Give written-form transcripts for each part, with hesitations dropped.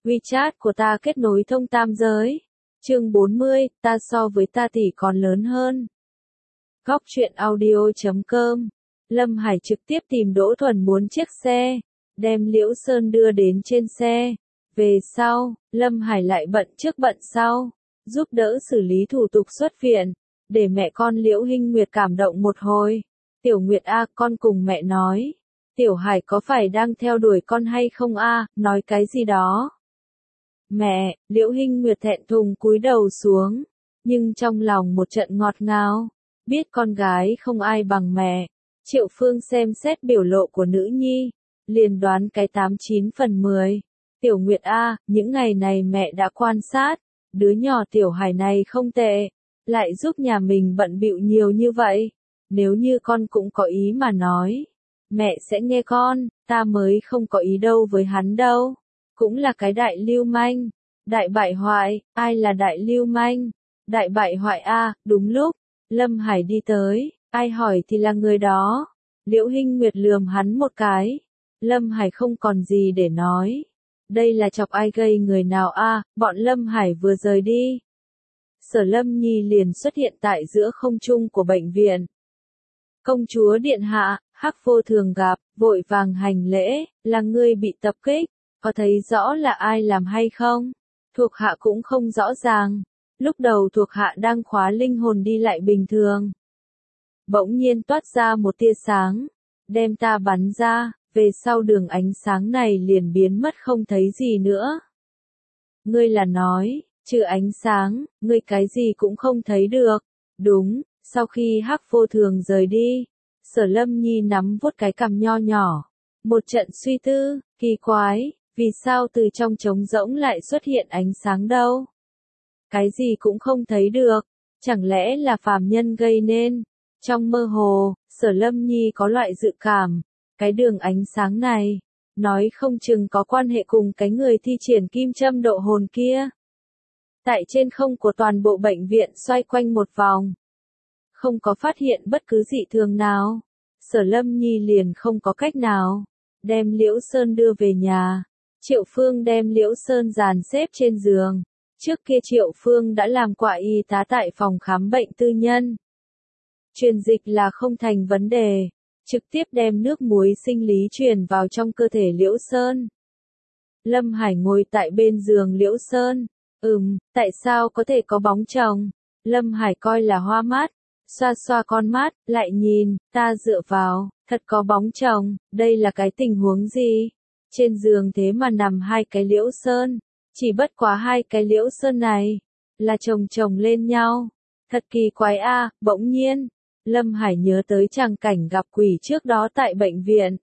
WeChat của ta kết nối thông tam giới. Chương 40, ta so với ta tỷ còn lớn hơn. Góc truyện audio.com. Lâm Hải trực tiếp tìm Đỗ Thuần muốn chiếc xe, đem Liễu Sơn đưa đến trên xe. Về sau, Lâm Hải lại bận trước bận sau, giúp đỡ xử lý thủ tục xuất viện, để mẹ con Liễu Hinh Nguyệt cảm động một hồi. Tiểu Nguyệt a, con cùng mẹ nói, Tiểu Hải có phải đang theo đuổi con hay không a, nói cái gì đó. Mẹ, Liễu Hinh Nguyệt thẹn thùng cúi đầu xuống, nhưng trong lòng một trận ngọt ngào, biết con gái không ai bằng mẹ. Triệu Phương xem xét biểu lộ của nữ nhi, liền đoán cái 89 phần 10. Tiểu Nguyệt a, những ngày này mẹ đã quan sát, đứa nhỏ Tiểu Hải này không tệ, lại giúp nhà mình bận bịu nhiều như vậy. Nếu như con cũng có ý mà nói, mẹ sẽ nghe con, ta mới không có ý đâu với hắn đâu. Cũng là cái đại lưu manh, đại bại hoại, ai là đại lưu manh? Đại bại hoại a, đúng lúc, Lâm Hải đi tới, ai hỏi thì là người đó. Liễu Hinh Nguyệt lườm hắn một cái. Lâm Hải không còn gì để nói. Đây là chọc ai gây người nào a? Bọn Lâm Hải vừa rời đi. Sở Lâm Nhi liền xuất hiện tại giữa không trung của bệnh viện. Công chúa điện hạ, Hắc Vô Thường gặp, vội vàng hành lễ, là ngươi bị tập kích, có thấy rõ là ai làm hay không? Thuộc hạ cũng không rõ ràng. Lúc đầu thuộc hạ đang khóa linh hồn đi lại bình thường. Bỗng nhiên toát ra một tia sáng, đem ta bắn ra, về sau đường ánh sáng này liền biến mất không thấy gì nữa. Ngươi là nói, trừ ánh sáng, ngươi cái gì cũng không thấy được. Đúng, sau khi Hắc Vô Thường rời đi, Sở Lâm Nhi nắm vuốt cái cằm nho nhỏ. Một trận suy tư, kỳ quái, vì sao từ trong trống rỗng lại xuất hiện ánh sáng đâu? Cái gì cũng không thấy được, chẳng lẽ là phàm nhân gây nên? Trong mơ hồ, Sở Lâm Nhi có loại dự cảm, cái đường ánh sáng này, nói không chừng có quan hệ cùng cái người thi triển kim châm độ hồn kia. Tại trên không của toàn bộ bệnh viện xoay quanh một vòng, không có phát hiện bất cứ dị thường nào. Sở Lâm Nhi liền không có cách nào, đem Liễu Sơn đưa về nhà. Triệu Phương đem Liễu Sơn dàn xếp trên giường. Trước kia Triệu Phương đã làm quả y tá tại phòng khám bệnh tư nhân. Truyền dịch là không thành vấn đề, trực tiếp đem nước muối sinh lý truyền vào trong cơ thể Liễu Sơn. Lâm Hải ngồi tại bên giường Liễu Sơn. Tại sao có thể có bóng chồng? Lâm Hải coi là hoa mắt, xoa xoa con mắt, lại nhìn, ta dựa vào, thật có bóng chồng, đây là cái tình huống gì? Trên giường thế mà nằm hai cái Liễu Sơn, chỉ bất quá hai cái Liễu Sơn này, là chồng lên nhau. Thật kỳ quái a, bỗng nhiên, Lâm Hải nhớ tới tràng cảnh gặp quỷ trước đó tại bệnh viện.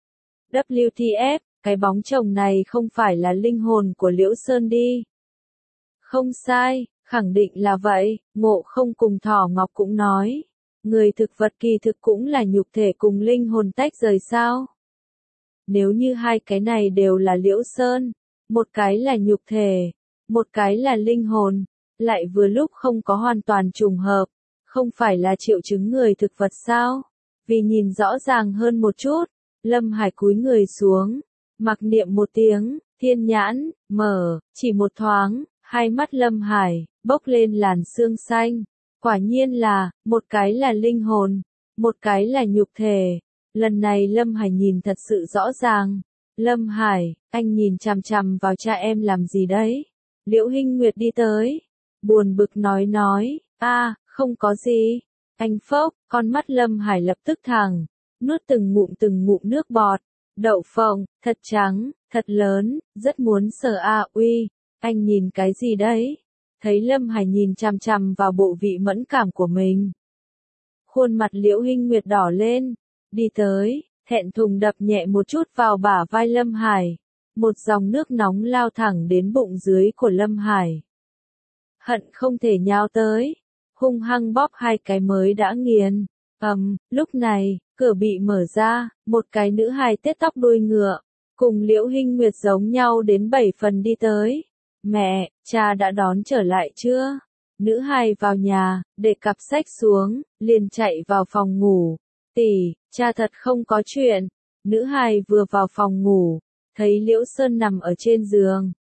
WTF, cái bóng chồng này không phải là linh hồn của Liễu Sơn đi. Không sai, khẳng định là vậy, Ngộ Không cùng Thỏ Ngọc cũng nói. Người thực vật kỳ thực cũng là nhục thể cùng linh hồn tách rời sao? Nếu như hai cái này đều là Liễu Sơn, một cái là nhục thể, một cái là linh hồn, lại vừa lúc không có hoàn toàn trùng hợp, không phải là triệu chứng người thực vật sao? Vì nhìn rõ ràng hơn một chút, Lâm Hải cúi người xuống, mặc niệm một tiếng, thiên nhãn, mở, chỉ một thoáng, hai mắt Lâm Hải, bốc lên làn sương xanh. Quả nhiên là, một cái là linh hồn, một cái là nhục thể. Lần này Lâm Hải nhìn thật sự rõ ràng. Lâm Hải, anh nhìn chằm chằm vào cha em làm gì đấy? Liễu Hinh Nguyệt đi tới, buồn bực nói, không có gì. Anh phốc, con mắt Lâm Hải lập tức thẳng, nuốt từng ngụm nước bọt. Đậu phộng, thật trắng, thật lớn, rất muốn sờ uy. Anh nhìn cái gì đấy? Thấy Lâm Hải nhìn chằm chằm vào bộ vị mẫn cảm của mình. Khuôn mặt Liễu Hinh Nguyệt đỏ lên, đi tới, thẹn thùng đập nhẹ một chút vào bả vai Lâm Hải. Một dòng nước nóng lao thẳng đến bụng dưới của Lâm Hải. Hận không thể nhào tới, hung hăng bóp hai cái mới đã nghiền. Lúc này, cửa bị mở ra, một cái nữ hài tết tóc đuôi ngựa, cùng Liễu Hinh Nguyệt giống nhau đến 7 phần đi tới. Mẹ, cha đã đón trở lại chưa? Nữ hài vào nhà, để cặp sách xuống, liền chạy vào phòng ngủ. Tỷ, cha thật không có chuyện. Nữ hài vừa vào phòng ngủ, thấy Liễu Sơn nằm ở trên giường,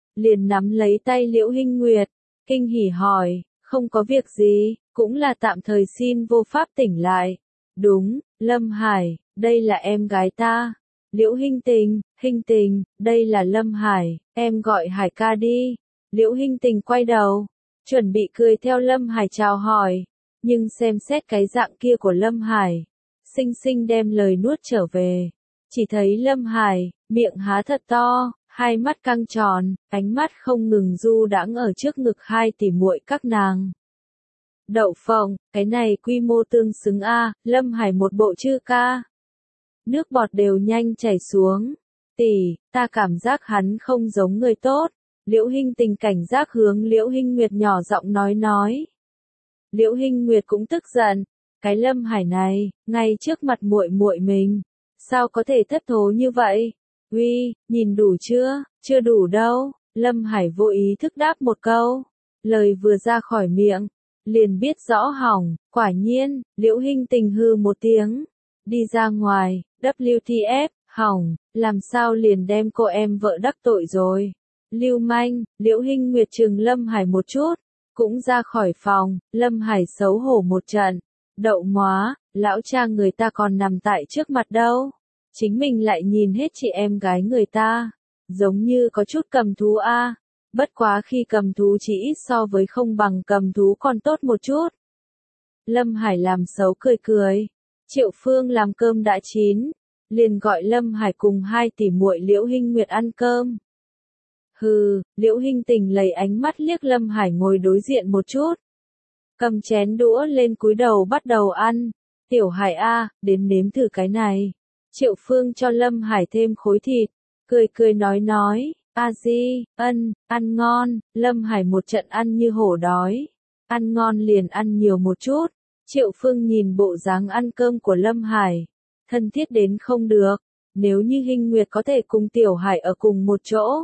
liền nắm lấy tay Liễu Hinh Nguyệt, kinh hỉ hỏi, không có việc gì, cũng là tạm thời xin vô pháp tỉnh lại. Đúng, Lâm Hải, đây là em gái ta. Liễu Hinh Tình, đây là Lâm Hải, em gọi Hải ca đi. Liễu Hinh Tình quay đầu, chuẩn bị cười theo Lâm Hải chào hỏi, nhưng xem xét cái dạng kia của Lâm Hải, xinh xinh đem lời nuốt trở về. Chỉ thấy Lâm Hải, miệng há thật to, hai mắt căng tròn, ánh mắt không ngừng du đãng ở trước ngực hai tỷ muội các nàng. Đậu phộng, cái này quy mô tương xứng a, Lâm Hải một bộ chư ca. Nước bọt đều nhanh chảy xuống. Tỷ, ta cảm giác hắn không giống người tốt. Liễu Hinh Tình cảnh giác hướng Liễu Hinh Nguyệt nhỏ giọng nói. Liễu Hinh Nguyệt cũng tức giận, cái Lâm Hải này, ngay trước mặt muội muội mình, sao có thể thất thố như vậy? Uy, nhìn đủ chưa? Chưa đủ đâu. Lâm Hải vô ý thức đáp một câu, lời vừa ra khỏi miệng, liền biết rõ hỏng. Quả nhiên, Liễu Hinh Tình hư một tiếng, đi ra ngoài. WTF, hỏng, làm sao liền đem cô em vợ đắc tội rồi. Lưu manh, Liễu Hinh Nguyệt trừng Lâm Hải một chút, cũng ra khỏi phòng. Lâm Hải xấu hổ một trận, đậu móa, lão cha người ta còn nằm tại trước mặt đâu, chính mình lại nhìn hết chị em gái người ta, giống như có chút cầm thú a. Bất quá khi cầm thú chỉ ít so với không bằng cầm thú còn tốt một chút. Lâm Hải làm xấu cười cười. Triệu Phương làm cơm đã chín, liền gọi Lâm Hải cùng hai tỷ muội Liễu Hinh Nguyệt ăn cơm. Hừ, Liễu Hinh Tình lấy ánh mắt liếc Lâm Hải ngồi đối diện một chút, cầm chén đũa lên cúi đầu bắt đầu ăn. Tiểu Hải a, đến nếm thử cái này. Triệu Phương cho Lâm Hải thêm khối thịt, cười cười nói, a di, ăn ngon. Lâm Hải một trận ăn như hổ đói, ăn ngon liền ăn nhiều một chút. Triệu Phương nhìn bộ dáng ăn cơm của Lâm Hải, thân thiết đến không được, nếu như Hinh Nguyệt có thể cùng Tiểu Hải ở cùng một chỗ,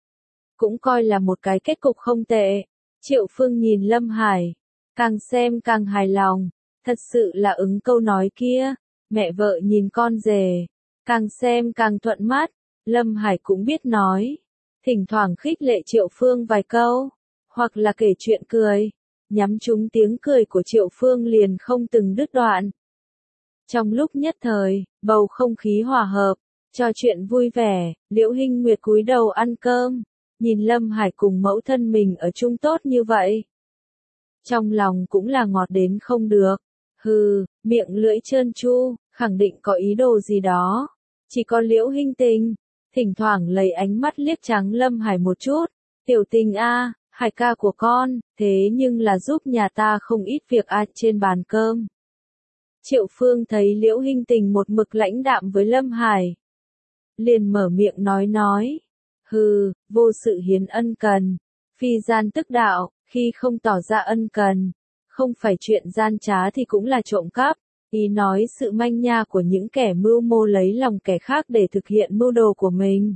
cũng coi là một cái kết cục không tệ. Triệu Phương nhìn Lâm Hải, càng xem càng hài lòng, thật sự là ứng câu nói kia, mẹ vợ nhìn con rể, càng xem càng thuận mắt. Lâm Hải cũng biết nói, thỉnh thoảng khích lệ Triệu Phương vài câu, hoặc là kể chuyện cười, nhắm trúng tiếng cười của Triệu Phương liền không từng đứt đoạn. Trong lúc nhất thời, bầu không khí hòa hợp, trò chuyện vui vẻ. Liễu Hinh Nguyệt cúi đầu ăn cơm, nhìn Lâm Hải cùng mẫu thân mình ở chung tốt như vậy, trong lòng cũng là ngọt đến không được. Hừ, miệng lưỡi trơn tru, khẳng định có ý đồ gì đó. Chỉ có Liễu Hinh Tình, thỉnh thoảng lấy ánh mắt liếc trắng Lâm Hải một chút. Tiểu Tình a, Hải ca của con, thế nhưng là giúp nhà ta không ít việc a trên bàn cơm. Triệu Phương thấy Liễu Hinh Tình một mực lãnh đạm với Lâm Hải, liền mở miệng nói. Hừ, vô sự hiến ân cần, phi gian tức đạo, khi không tỏ ra ân cần, không phải chuyện gian trá thì cũng là trộm cắp. Ý nói sự manh nha của những kẻ mưu mô lấy lòng kẻ khác để thực hiện mưu đồ của mình.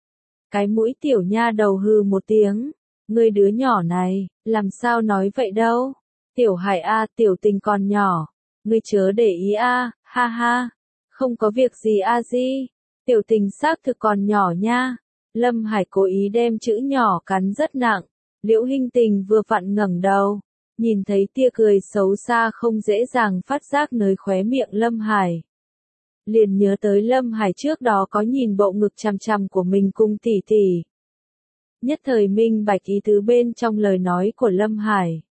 Cái mũi tiểu nha đầu hừ một tiếng, ngươi đứa nhỏ này, làm sao nói vậy đâu. Tiểu Hải a, Tiểu Tình còn nhỏ, ngươi chớ để ý a, ha ha, không có việc gì a di, Tiểu Tình xác thực còn nhỏ nha. Lâm Hải cố ý đem chữ nhỏ cắn rất nặng. Liễu Hinh Tình vừa vặn ngẩng đầu, nhìn thấy tia cười xấu xa không dễ dàng phát giác nơi khóe miệng Lâm Hải, liền nhớ tới Lâm Hải trước đó có nhìn bộ ngực chằm chằm của mình cùng tỷ tỷ. Nhất thời minh bạch ý tứ bên trong lời nói của Lâm Hải.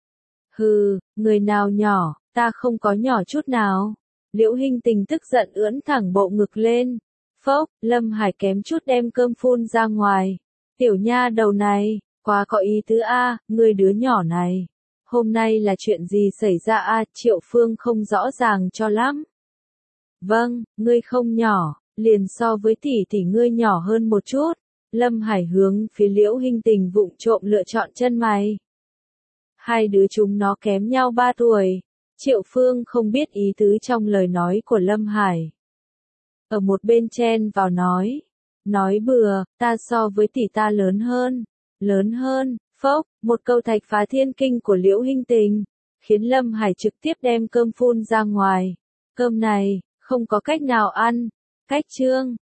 Hừ, người nào nhỏ, ta không có nhỏ chút nào. Liễu Hinh Tình tức giận ưỡn thẳng bộ ngực lên. Phốc, Lâm Hải kém chút đem cơm phun ra ngoài. Tiểu nha đầu này, quá có ý tứ a, người đứa nhỏ này. Hôm nay là chuyện gì xảy ra a? Triệu Phương không rõ ràng cho lắm. Vâng, ngươi không nhỏ, liền so với tỷ tỷ ngươi nhỏ hơn một chút. Lâm Hải hướng phía Liễu Hinh Tình vụng trộm lựa chọn chân mày. Hai đứa chúng nó kém nhau 3 tuổi. Triệu Phương không biết ý tứ trong lời nói của Lâm Hải. Ở một bên chen vào nói bừa, ta so với tỷ ta lớn hơn, phốc, một câu thạch phá thiên kinh của Liễu Hinh Tình, khiến Lâm Hải trực tiếp đem cơm phun ra ngoài. Cơm này, không có cách nào ăn. Cách chương,